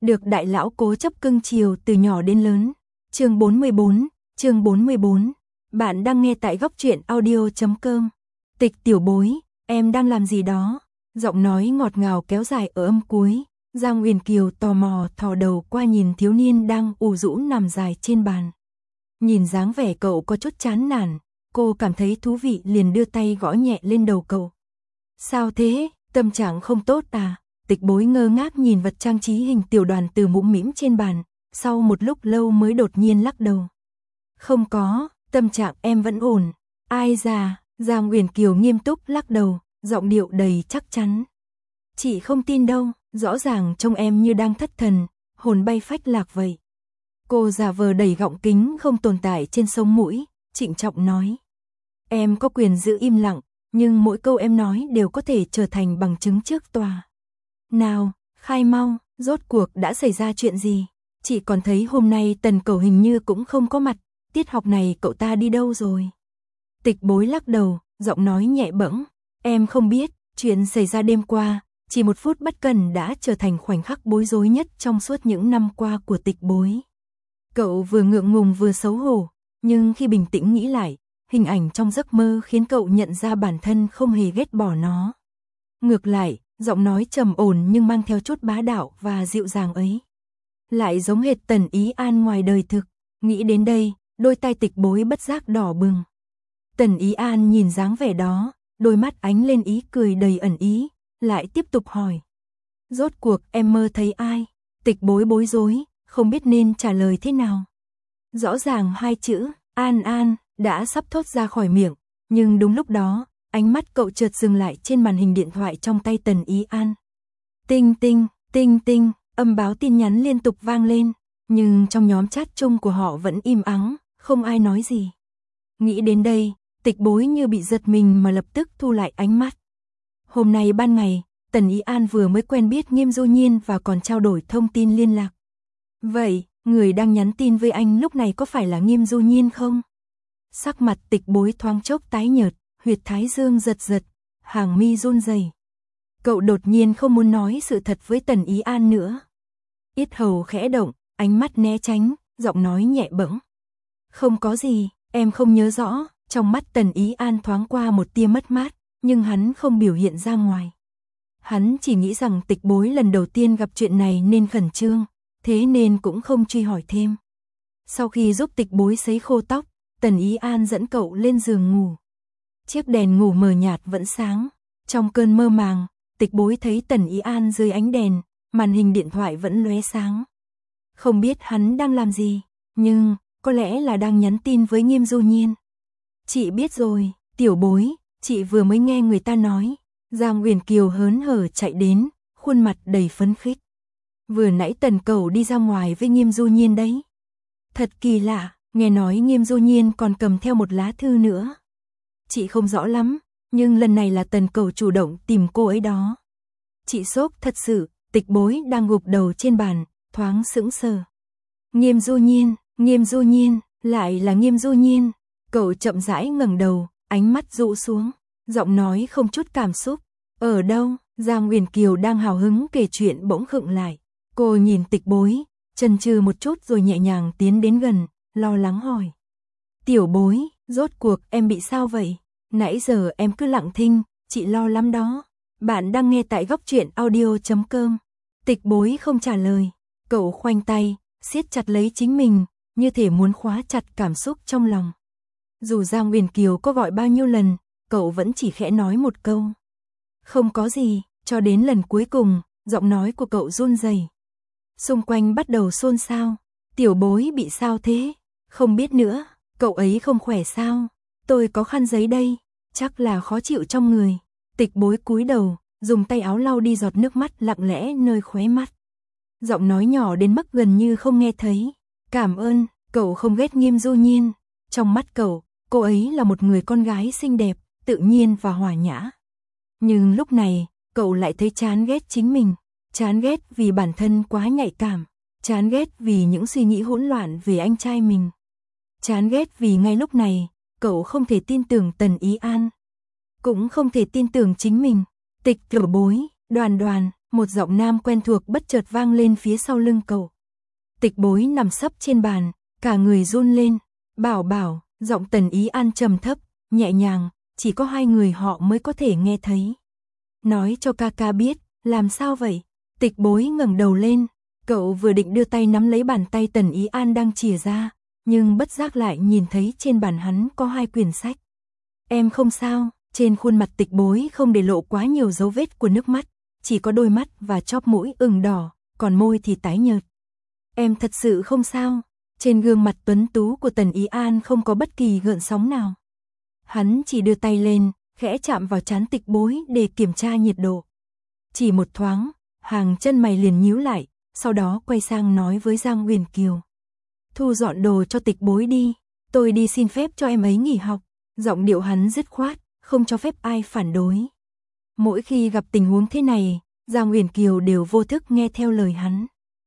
được đại lão cố chấp cưng chiều từ nhỏ đến lớn. Chương 44. Bạn đang nghe tại góc truyện audio.com. Tịch tiểu bối, em đang làm gì đó? Giọng nói ngọt ngào kéo dài ở âm cuối. Giang Uyển Kiều tò mò thò đầu qua nhìn thiếu niên đang ù rũ nằm dài trên bàn. Nhìn dáng vẻ cậu có chút chán nản, cô cảm thấy thú vị liền đưa tay gõ nhẹ lên đầu cậu. Sao thế, tâm trạng không tốt à? Tịch bối ngơ ngác nhìn vật trang trí hình tiểu đoàn từ mũm mĩm trên bàn, sau một lúc lâu mới đột nhiên lắc đầu. Không có, tâm trạng em vẫn ổn. Ai già, Giang Uyển Kiều nghiêm túc lắc đầu, giọng điệu đầy chắc chắn. Chị không tin đâu, rõ ràng trông em như đang thất thần, hồn bay phách lạc vậy. Cô giả vờ đẩy gọng kính không tồn tại trên sống mũi, trịnh trọng nói. Em có quyền giữ im lặng, nhưng mỗi câu em nói đều có thể trở thành bằng chứng trước tòa. Nào, khai mau, rốt cuộc đã xảy ra chuyện gì? Chị còn thấy hôm nay Tần Cẩu hình như cũng không có mặt, tiết học này cậu ta đi đâu rồi? Tịch bối lắc đầu, giọng nói nhẹ bẫng. Em không biết, chuyện xảy ra đêm qua, chỉ một phút bất cẩn đã trở thành khoảnh khắc bối rối nhất trong suốt những năm qua của tịch bối. Cậu vừa ngượng ngùng vừa xấu hổ, nhưng khi bình tĩnh nghĩ lại, hình ảnh trong giấc mơ khiến cậu nhận ra bản thân không hề ghét bỏ nó. Ngược lại, giọng nói trầm ổn nhưng mang theo chút bá đạo và dịu dàng ấy lại giống hệt Tần Ý An ngoài đời thực. Nghĩ đến đây, đôi tai tịch bối bất giác đỏ bừng. Tần Ý An nhìn dáng vẻ đó, đôi mắt ánh lên ý cười đầy ẩn ý, lại tiếp tục hỏi. Rốt cuộc em mơ thấy ai? Tịch bối bối rối, không biết nên trả lời thế nào. Rõ ràng hai chữ, An An, đã sắp thốt ra khỏi miệng, nhưng đúng lúc đó, ánh mắt cậu chợt dừng lại trên màn hình điện thoại trong tay Tần Ý An. Tinh tinh, tinh tinh, âm báo tin nhắn liên tục vang lên, nhưng trong nhóm chat chung của họ vẫn im ắng, không ai nói gì. Nghĩ đến đây, tịch bối như bị giật mình mà lập tức thu lại ánh mắt. Hôm nay ban ngày, Tần Ý An vừa mới quen biết Nghiêm Du Nhiên và còn trao đổi thông tin liên lạc. Vậy, người đang nhắn tin với anh lúc này có phải là Nghiêm Du Nhiên không? Sắc mặt tịch bối thoáng chốc tái nhợt, huyệt thái dương giật giật, hàng mi run rẩy. Cậu đột nhiên không muốn nói sự thật với Tần Ý An nữa. Yết hầu khẽ động, ánh mắt né tránh, giọng nói nhẹ bẫng. Không có gì, em không nhớ rõ. Trong mắt Tần Ý An thoáng qua một tia mất mát, nhưng hắn không biểu hiện ra ngoài. Hắn chỉ nghĩ rằng tịch bối lần đầu tiên gặp chuyện này nên khẩn trương, thế nên cũng không truy hỏi thêm. Sau khi giúp tịch bối sấy khô tóc, Tần Ý An dẫn cậu lên giường ngủ. Chiếc đèn ngủ mờ nhạt vẫn sáng. Trong cơn mơ màng, tịch bối thấy Tần Ý An dưới ánh đèn, màn hình điện thoại vẫn lóe sáng. Không biết hắn đang làm gì, nhưng có lẽ là đang nhắn tin với Nghiêm Du Nhiên. Chị biết rồi, tiểu bối, chị vừa mới nghe người ta nói. Giang Uyển Kiều hớn hở chạy đến, khuôn mặt đầy phấn khích. Vừa nãy Tần Cẩu đi ra ngoài với Nghiêm Du Nhiên đấy. Thật kỳ lạ, nghe nói Nghiêm Du Nhiên còn cầm theo một lá thư nữa. Chị không rõ lắm, nhưng lần này là Tần Cẩu chủ động tìm cô ấy đó. Chị sốc thật sự, tịch bối đang gục đầu trên bàn, thoáng sững sờ. Nghiêm Du Nhiên, lại là Nghiêm Du Nhiên. Cậu chậm rãi ngẩng đầu, ánh mắt dụ xuống, giọng nói không chút cảm xúc. Ở đâu? Giang Uyển Kiều đang hào hứng kể chuyện bỗng khựng lại. Cô nhìn tịch bối, chần chừ một chút rồi nhẹ nhàng tiến đến gần, lo lắng hỏi. Tiểu bối, rốt cuộc em bị sao vậy? Nãy giờ em cứ lặng thinh, chị lo lắm đó. Bạn đang nghe tại góc truyện audio.com. Tịch bối không trả lời, cậu khoanh tay, siết chặt lấy chính mình, như thể muốn khóa chặt cảm xúc trong lòng. Dù Giang Uyển Kiều có gọi bao nhiêu lần, cậu vẫn chỉ khẽ nói một câu. Không có gì, cho đến lần cuối cùng, giọng nói của cậu run rẩy. Xung quanh bắt đầu xôn xao. Tiểu bối bị sao thế? Không biết nữa, cậu ấy không khỏe sao? Tôi có khăn giấy đây, chắc là khó chịu trong người. Tịch bối cúi đầu, dùng tay áo lau đi giọt nước mắt lặng lẽ nơi khóe mắt. Giọng nói nhỏ đến mức gần như không nghe thấy. Cảm ơn, cậu không ghét Nghiêm Du Nhiên. Trong mắt cậu, cô ấy là một người con gái xinh đẹp, tự nhiên và hòa nhã. Nhưng lúc này, cậu lại thấy chán ghét chính mình. Chán ghét vì bản thân quá nhạy cảm. Chán ghét vì những suy nghĩ hỗn loạn về anh trai mình. Chán ghét vì ngay lúc này, cậu không thể tin tưởng Tần Ý An. Cũng không thể tin tưởng chính mình. Tịch tiểu bối, Đoàn Đoàn, một giọng nam quen thuộc bất chợt vang lên phía sau lưng cậu. Tịch Bối nằm sấp trên bàn, cả người run lên. Bảo bảo, giọng Tần Ý An trầm thấp, nhẹ nhàng, chỉ có hai người họ mới có thể nghe thấy. Nói cho ca ca biết, làm sao vậy? Tịch Bối ngẩng đầu lên, cậu vừa định đưa tay nắm lấy bàn tay Tần Ý An đang chìa ra, nhưng bất giác lại nhìn thấy trên bàn hắn có 2 quyển sách. Em không sao, trên khuôn mặt Tịch Bối không để lộ quá nhiều dấu vết của nước mắt, chỉ có đôi mắt và chóp mũi ửng đỏ, còn môi thì tái nhợt. Em thật sự không sao. Trên gương mặt tuấn tú của Tần Ý An không có bất kỳ gợn sóng nào. Hắn chỉ đưa tay lên, khẽ chạm vào trán Tịch Bối để kiểm tra nhiệt độ. Chỉ một thoáng, hàng chân mày liền nhíu lại, sau đó quay sang nói với Giang Uyển Kiều. Thu dọn đồ cho Tịch Bối đi, tôi đi xin phép cho em ấy nghỉ học. Giọng điệu hắn dứt khoát, không cho phép ai phản đối. Mỗi khi gặp tình huống thế này, Giang Uyển Kiều đều vô thức nghe theo lời hắn.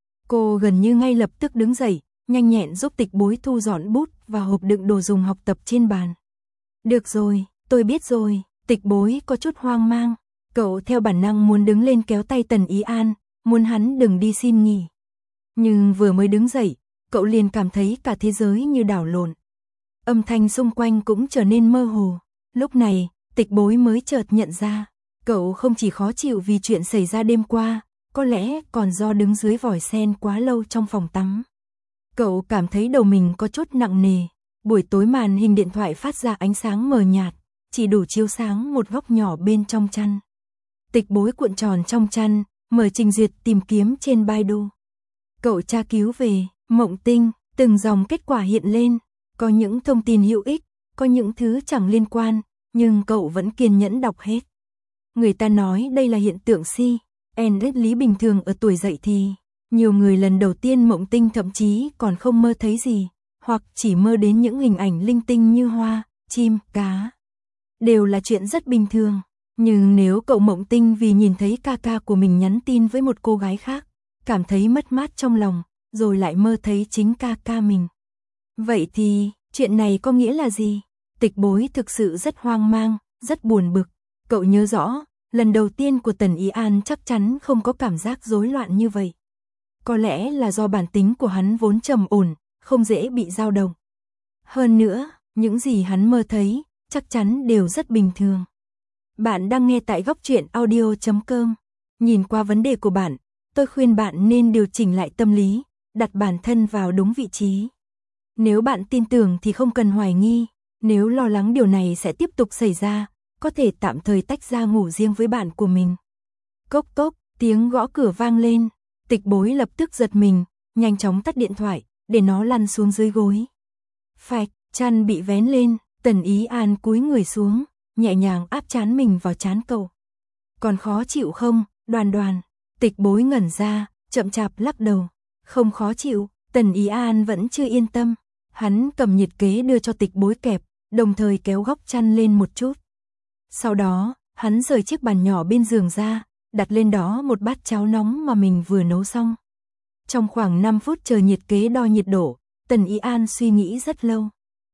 Cô gần như ngay lập tức đứng dậy, nhanh nhẹn giúp Tịch Bối thu dọn bút và hộp đựng đồ dùng học tập trên bàn. Được rồi, tôi biết rồi. Tịch Bối có chút hoang mang. Cậu theo bản năng muốn đứng lên kéo tay Tần Ý An, muốn hắn đừng đi xin nghỉ. Nhưng vừa mới đứng dậy, cậu liền cảm thấy cả thế giới như đảo lộn. Âm thanh xung quanh cũng trở nên mơ hồ. Lúc này, Tịch Bối mới chợt nhận ra, cậu không chỉ khó chịu vì chuyện xảy ra đêm qua, có lẽ còn do đứng dưới vòi sen quá lâu trong phòng tắm. Cậu cảm thấy đầu mình có chút nặng nề. Buổi tối màn hình điện thoại phát ra ánh sáng mờ nhạt, chỉ đủ chiếu sáng một góc nhỏ bên trong chăn. Tịch Bối cuộn tròn trong chăn, mở trình duyệt tìm kiếm trên Baidu. Cậu tra cứu về Mộng Tinh, từng dòng kết quả hiện lên, có những thông tin hữu ích, có những thứ chẳng liên quan, nhưng cậu vẫn kiên nhẫn đọc hết. Người ta nói đây là hiện tượng si, NS lý bình thường ở tuổi dậy thì. Nhiều người lần đầu tiên mộng tinh thậm chí còn không mơ thấy gì, hoặc chỉ mơ đến những hình ảnh linh tinh như hoa, chim, cá. Đều là chuyện rất bình thường. Nhưng nếu cậu mộng tinh vì nhìn thấy ca ca của mình nhắn tin với một cô gái khác, cảm thấy mất mát trong lòng, rồi lại mơ thấy chính ca ca mình. Vậy thì, chuyện này có nghĩa là gì? Tịch Bối thực sự rất hoang mang, rất buồn bực. Cậu nhớ rõ, lần đầu tiên của Tần Ý An chắc chắn không có cảm giác rối loạn như vậy. Có lẽ là do bản tính của hắn vốn trầm ổn, không dễ bị dao động. Hơn nữa, những gì hắn mơ thấy, chắc chắn đều rất bình thường. Bạn đang nghe tại Góc Truyện Audio.com. Nhìn qua vấn đề của bạn, tôi khuyên bạn nên điều chỉnh lại tâm lý, đặt bản thân vào đúng vị trí. Nếu bạn tin tưởng thì không cần hoài nghi, nếu lo lắng điều này sẽ tiếp tục xảy ra, có thể tạm thời tách ra ngủ riêng với bạn của mình. Cốc cốc, tiếng gõ cửa vang lên. Tịch Bối lập tức giật mình, nhanh chóng tắt điện thoại, để nó lăn xuống dưới gối. Phạch, chăn bị vén lên, Tần Ý An cúi người xuống, nhẹ nhàng áp trán mình vào trán cậu. Còn khó chịu không, Đoàn Đoàn? Tịch Bối ngẩn ra, chậm chạp lắc đầu. Không khó chịu. Tần Ý An vẫn chưa yên tâm. Hắn cầm nhiệt kế đưa cho Tịch Bối kẹp, đồng thời kéo góc chăn lên một chút. Sau đó, hắn rời chiếc bàn nhỏ bên giường ra, đặt lên đó một bát cháo nóng mà mình vừa nấu xong. Trong khoảng 5 phút chờ nhiệt kế đo nhiệt độ, Tần Ý An suy nghĩ rất lâu.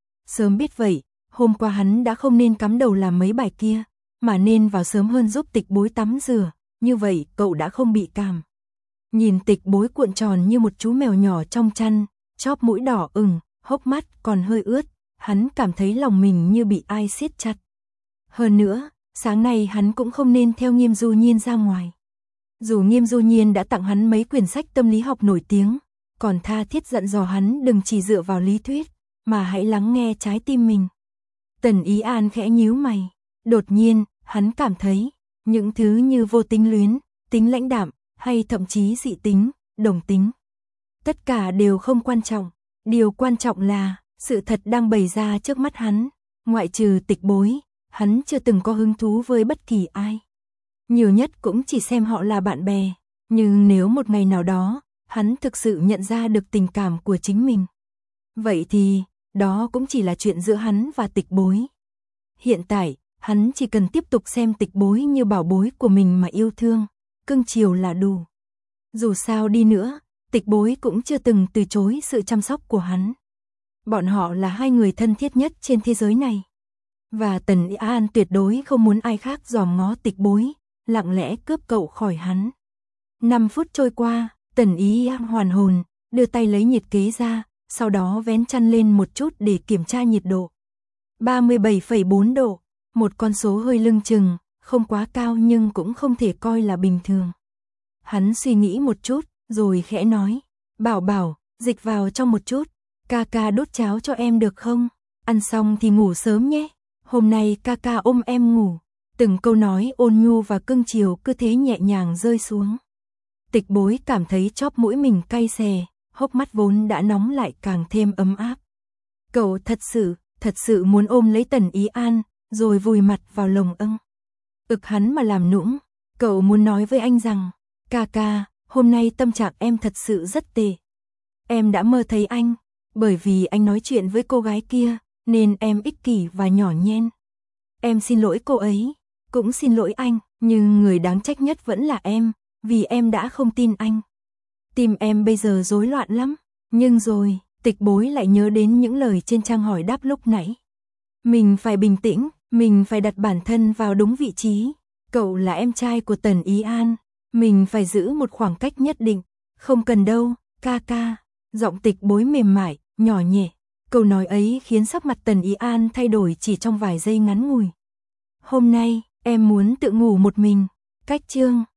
Sớm biết vậy, hôm qua hắn đã không nên cắm đầu làm mấy bài kia, mà nên vào sớm hơn giúp Tịch Bối tắm rửa, như vậy cậu đã không bị cảm. Nhìn Tịch Bối cuộn tròn như một chú mèo nhỏ trong chăn, chóp mũi đỏ ửng, hốc mắt còn hơi ướt, hắn cảm thấy lòng mình như bị ai siết chặt. Hơn nữa, sáng nay hắn cũng không nên theo Nghiêm Du Nhiên ra ngoài. Dù Nghiêm Du Nhiên đã tặng hắn mấy quyển sách tâm lý học nổi tiếng, còn tha thiết dặn dò hắn đừng chỉ dựa vào lý thuyết, mà hãy lắng nghe trái tim mình. Tần Ý An khẽ nhíu mày. Đột nhiên, hắn cảm thấy, những thứ như vô tính luyến, tính lãnh đạm, hay thậm chí dị tính, đồng tính. Tất cả đều không quan trọng. Điều quan trọng là, sự thật đang bày ra trước mắt hắn. Ngoại trừ Tịch Bối, hắn chưa từng có hứng thú với bất kỳ ai. Nhiều nhất cũng chỉ xem họ là bạn bè. Nhưng nếu một ngày nào đó, hắn thực sự nhận ra được tình cảm của chính mình, vậy thì, đó cũng chỉ là chuyện giữa hắn và Tịch Bối. Hiện tại, hắn chỉ cần tiếp tục xem Tịch Bối như bảo bối của mình mà yêu thương, cưng chiều là đủ. Dù sao đi nữa, Tịch Bối cũng chưa từng từ chối sự chăm sóc của hắn. Bọn họ là hai người thân thiết nhất trên thế giới này. Và Tần Ý An tuyệt đối không muốn ai khác dòm ngó Tịch Bối, lặng lẽ cướp cậu khỏi hắn. 5 phút trôi qua, Tần Ý hoàn hồn, đưa tay lấy nhiệt kế ra, sau đó vén chăn lên một chút để kiểm tra nhiệt độ. 37,4 độ, một con số hơi lưng chừng, không quá cao nhưng cũng không thể coi là bình thường. Hắn suy nghĩ một chút, rồi khẽ nói, Bảo Bảo, dịch vào trong một chút, ca ca đốt cháo cho em được không? Ăn xong thì ngủ sớm nhé, hôm nay ca ca ôm em ngủ. Từng câu nói ôn nhu và cưng chiều cứ thế nhẹ nhàng rơi xuống. Tịch Bối cảm thấy chóp mũi mình cay xè, hốc mắt vốn đã nóng lại càng thêm ấm áp. Cậu thật sự muốn ôm lấy Tần Ý An, rồi vùi mặt vào lồng ực hắn mà làm nũng. Cậu muốn nói với anh rằng, ca ca, hôm nay tâm trạng em thật sự rất tệ. Em đã mơ thấy anh, bởi vì anh nói chuyện với cô gái kia, nên em ích kỷ và nhỏ nhen. Em xin lỗi cô ấy, cũng xin lỗi anh, nhưng người đáng trách nhất vẫn là em, vì em đã không tin anh. Tim em bây giờ rối loạn lắm, nhưng rồi, Tịch Bối lại nhớ đến những lời trên trang hỏi đáp lúc nãy. Mình phải bình tĩnh, mình phải đặt bản thân vào đúng vị trí. Cậu là em trai của Tần Ý An, mình phải giữ một khoảng cách nhất định. Không cần đâu, ca ca. Giọng Tịch Bối mềm mại, nhỏ nhẹ. Câu nói ấy khiến sắc mặt Tần Ý An thay đổi chỉ trong vài giây ngắn ngủi. Hôm nay, em muốn tự ngủ một mình. Cách chương